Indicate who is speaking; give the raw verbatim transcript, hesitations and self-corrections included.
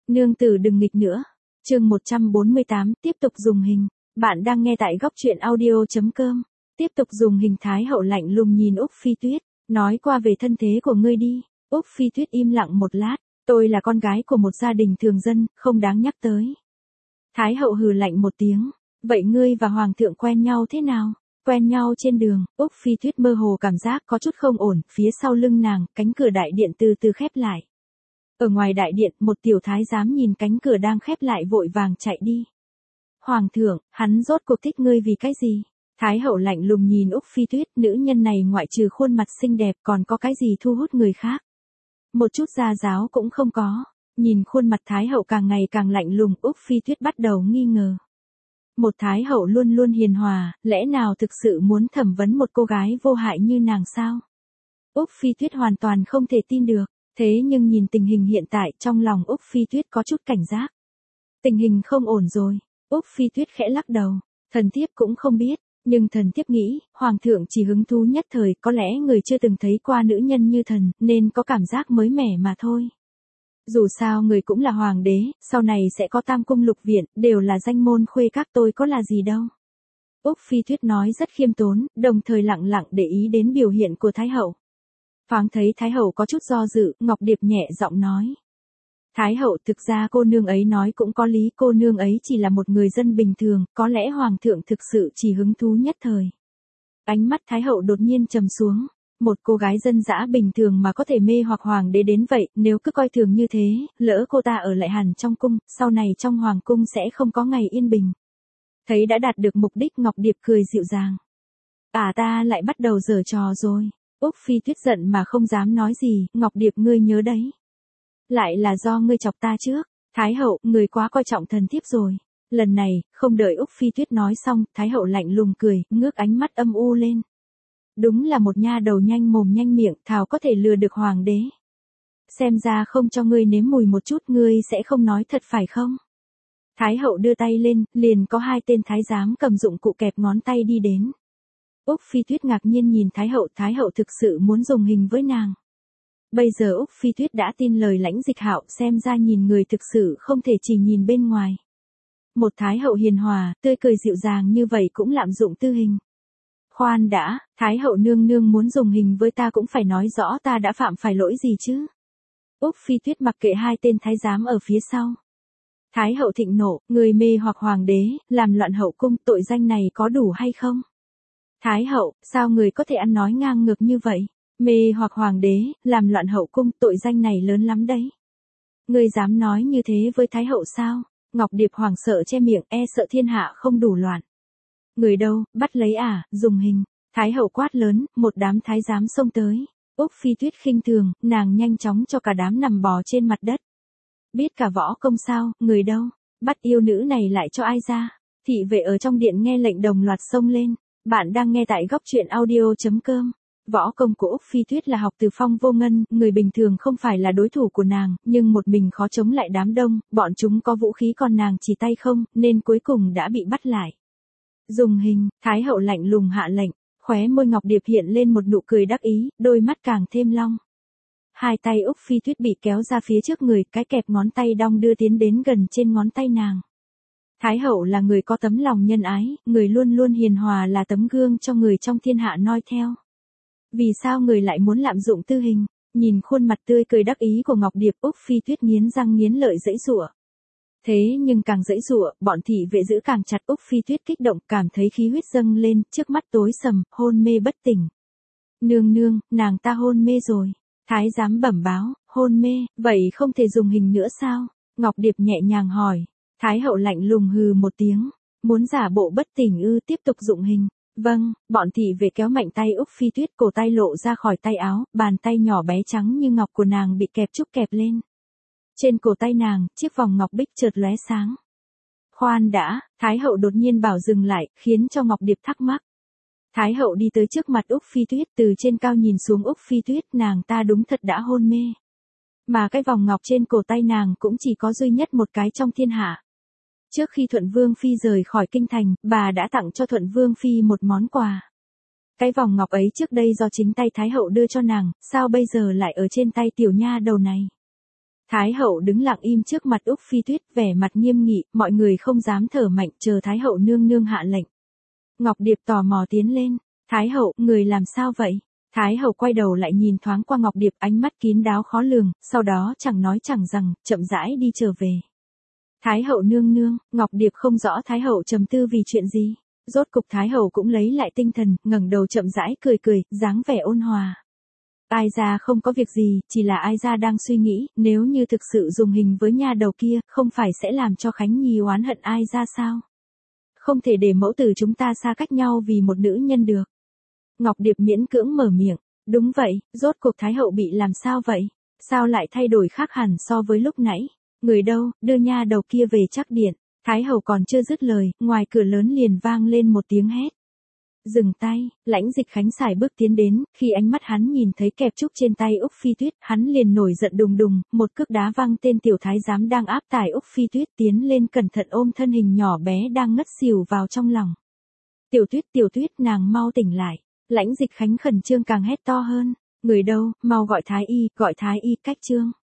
Speaker 1: Nương tử đừng nghịch nữa. Chương một trăm bốn mươi tám, tiếp tục dùng hình. Bạn đang nghe tại góc truyện audio.com. Tiếp tục dùng hình. Thái hậu lạnh lùng nhìn Úc Phi Tuyết, nói qua về thân thế của ngươi đi. Úc Phi Tuyết im lặng một lát, tôi là con gái của một gia đình thường dân, không đáng nhắc tới. Thái hậu hừ lạnh một tiếng, vậy ngươi và hoàng thượng quen nhau thế nào? Quen nhau trên đường. Úc Phi Tuyết mơ hồ cảm giác có chút không ổn, phía sau lưng nàng, cánh cửa đại điện từ từ khép lại. Ở ngoài đại điện, một tiểu thái giám nhìn cánh cửa đang khép lại vội vàng chạy đi. Hoàng thượng, hắn rốt cuộc thích ngươi vì cái gì? Thái hậu lạnh lùng nhìn Úc Phi Tuyết, nữ nhân này ngoại trừ khuôn mặt xinh đẹp còn có cái gì thu hút người khác? Một chút gia giáo cũng không có. Nhìn khuôn mặt Thái hậu càng ngày càng lạnh lùng, Úc Phi Tuyết bắt đầu nghi ngờ. Một Thái hậu luôn luôn hiền hòa, lẽ nào thực sự muốn thẩm vấn một cô gái vô hại như nàng sao? Úc Phi Tuyết hoàn toàn không thể tin được. Thế nhưng nhìn tình hình hiện tại, trong lòng Úc Phi Tuyết có chút cảnh giác. Tình hình không ổn rồi. Úc Phi Tuyết khẽ lắc đầu. Thần thiếp cũng không biết, nhưng thần thiếp nghĩ, hoàng thượng chỉ hứng thú nhất thời, có lẽ người chưa từng thấy qua nữ nhân như thần, nên có cảm giác mới mẻ mà thôi. Dù sao người cũng là hoàng đế, sau này sẽ có tam cung lục viện, đều là danh môn khuê các, tôi có là gì đâu. Úc Phi Tuyết nói rất khiêm tốn, đồng thời lặng lặng để ý đến biểu hiện của Thái hậu. Thoáng thấy Thái hậu có chút do dự, Ngọc Điệp nhẹ giọng nói. Thái hậu, thực ra cô nương ấy nói cũng có lý, cô nương ấy chỉ là một người dân bình thường, có lẽ hoàng thượng thực sự chỉ hứng thú nhất thời. Ánh mắt Thái hậu đột nhiên trầm xuống, một cô gái dân dã bình thường mà có thể mê hoặc hoàng đế đến vậy, nếu cứ coi thường như thế, lỡ cô ta ở lại hẳn trong cung, sau này trong hoàng cung sẽ không có ngày yên bình. Thấy đã đạt được mục đích, Ngọc Điệp cười dịu dàng. À, ta lại bắt đầu giở trò rồi. Úc Phi Tuyết giận mà không dám nói gì, Ngọc Điệp ngươi nhớ đấy. Lại là do ngươi chọc ta trước. Thái hậu, người quá coi trọng thần thiếp rồi. Lần này, không đợi Úc Phi Tuyết nói xong, Thái hậu lạnh lùng cười, ngước ánh mắt âm u lên. Đúng là một nha đầu nhanh mồm nhanh miệng, thảo có thể lừa được hoàng đế. Xem ra không cho ngươi nếm mùi một chút, ngươi sẽ không nói thật phải không? Thái hậu đưa tay lên, liền có hai tên thái giám cầm dụng cụ kẹp ngón tay đi đến. Úc Phi Tuyết ngạc nhiên nhìn Thái hậu, Thái hậu thực sự muốn dùng hình với nàng. Bây giờ Úc Phi Tuyết đã tin lời Lãnh Dịch Hạo, xem ra nhìn người thực sự không thể chỉ nhìn bên ngoài. Một Thái hậu hiền hòa, tươi cười dịu dàng như vậy cũng lạm dụng tư hình. Khoan đã, Thái hậu nương nương muốn dùng hình với ta cũng phải nói rõ ta đã phạm phải lỗi gì chứ. Úc Phi Tuyết mặc kệ hai tên thái giám ở phía sau. Thái hậu thịnh nộ, người mê hoặc hoàng đế, làm loạn hậu cung, tội danh này có đủ hay không? Thái hậu, sao người có thể ăn nói ngang ngược như vậy? Mê hoặc hoàng đế, làm loạn hậu cung, tội danh này lớn lắm đấy. Người dám nói như thế với Thái hậu sao? Ngọc Điệp hoảng sợ che miệng, e sợ thiên hạ không đủ loạn. Người đâu, bắt lấy à, dùng hình. Thái hậu quát lớn, một đám thái giám xông tới. Úc Phi Tuyết khinh thường, nàng nhanh chóng cho cả đám nằm bò trên mặt đất. Biết cả võ công sao, người đâu? Bắt yêu nữ này lại cho ai ra? Thị vệ ở trong điện nghe lệnh đồng loạt xông lên. Bạn đang nghe tại góc truyện audio.com. Võ công của Úc Phi Tuyết là học từ Phong Vô Ngân, người bình thường không phải là đối thủ của nàng, nhưng một mình khó chống lại đám đông, bọn chúng có vũ khí còn nàng chỉ tay không, nên cuối cùng đã bị bắt lại. Dùng hình, Thái hậu lạnh lùng hạ lệnh, khóe môi Ngọc Điệp hiện lên một nụ cười đắc ý, đôi mắt càng thêm long. Hai tay Úc Phi Tuyết bị kéo ra phía trước người, cái kẹp ngón tay đong đưa tiến đến gần trên ngón tay nàng. Thái hậu là người có tấm lòng nhân ái, người luôn luôn hiền hòa là tấm gương cho người trong thiên hạ noi theo. Vì sao người lại muốn lạm dụng tư hình? Nhìn khuôn mặt tươi cười đắc ý của Ngọc Điệp, Úc Phi Tuyết nghiến răng nghiến lợi giãy giụa. Thế nhưng càng giãy giụa, bọn thị vệ giữ càng chặt. Úc Phi Tuyết kích động, cảm thấy khí huyết dâng lên, trước mắt tối sầm, hôn mê bất tỉnh. Nương nương, nàng ta hôn mê rồi. Thái giám bẩm báo, hôn mê, vậy không thể dùng hình nữa sao? Ngọc Điệp nhẹ nhàng hỏi. Thái hậu lạnh lùng hừ một tiếng, muốn giả bộ bất tỉnh ư, tiếp tục dụng hình. Vâng, bọn thị vệ kéo mạnh tay Úc Phi Tuyết, cổ tay lộ ra khỏi tay áo, bàn tay nhỏ bé trắng như ngọc của nàng bị kẹp trúc kẹp lên. Trên cổ tay nàng, chiếc vòng ngọc bích chợt lóe sáng. Khoan đã, Thái hậu đột nhiên bảo dừng lại, khiến cho Ngọc Điệp thắc mắc. Thái hậu đi tới trước mặt Úc Phi Tuyết, từ trên cao nhìn xuống Úc Phi Tuyết, nàng ta đúng thật đã hôn mê. Mà cái vòng ngọc trên cổ tay nàng cũng chỉ có duy nhất một cái trong thiên hạ. Trước khi Thuận Vương Phi rời khỏi kinh thành, bà đã tặng cho Thuận Vương Phi một món quà. Cái vòng ngọc ấy trước đây do chính tay Thái hậu đưa cho nàng, sao bây giờ lại ở trên tay tiểu nha đầu này? Thái hậu đứng lặng im trước mặt Úc Phi Tuyết, vẻ mặt nghiêm nghị, mọi người không dám thở mạnh, chờ Thái hậu nương nương hạ lệnh. Ngọc Điệp tò mò tiến lên. Thái hậu, người làm sao vậy? Thái hậu quay đầu lại nhìn thoáng qua Ngọc Điệp, ánh mắt kín đáo khó lường, sau đó chẳng nói chẳng rằng, chậm rãi đi trở về. Thái hậu nương nương, Ngọc Điệp không rõ Thái hậu trầm tư vì chuyện gì. Rốt cục Thái hậu cũng lấy lại tinh thần, ngẩng đầu chậm rãi cười cười, dáng vẻ ôn hòa. Ai ra không có việc gì, chỉ là ai ra đang suy nghĩ, nếu như thực sự dùng hình với nha đầu kia, không phải sẽ làm cho Khánh Nhi oán hận ai ra sao? Không thể để mẫu tử chúng ta xa cách nhau vì một nữ nhân được. Ngọc Điệp miễn cưỡng mở miệng. Đúng vậy, rốt cuộc Thái hậu bị làm sao vậy? Sao lại thay đổi khác hẳn so với lúc nãy? Người đâu, đưa nha đầu kia về Trác điện. Thái hậu còn chưa dứt lời, ngoài cửa lớn liền vang lên một tiếng hét. Dừng tay, Lãnh Dịch Khánh sải bước tiến đến, khi ánh mắt hắn nhìn thấy kẹp trúc trên tay Úc Phi Tuyết, hắn liền nổi giận đùng đùng, một cước đá văng tên tiểu thái giám đang áp tải Úc Phi Tuyết tiến lên cẩn thận ôm thân hình nhỏ bé đang ngất xỉu vào trong lòng. Tiểu Tuyết, Tiểu Tuyết, nàng mau tỉnh lại. Lãnh Dịch Khánh khẩn trương càng hét to hơn. Người đâu, mau gọi thái y, gọi thái y, cách trương.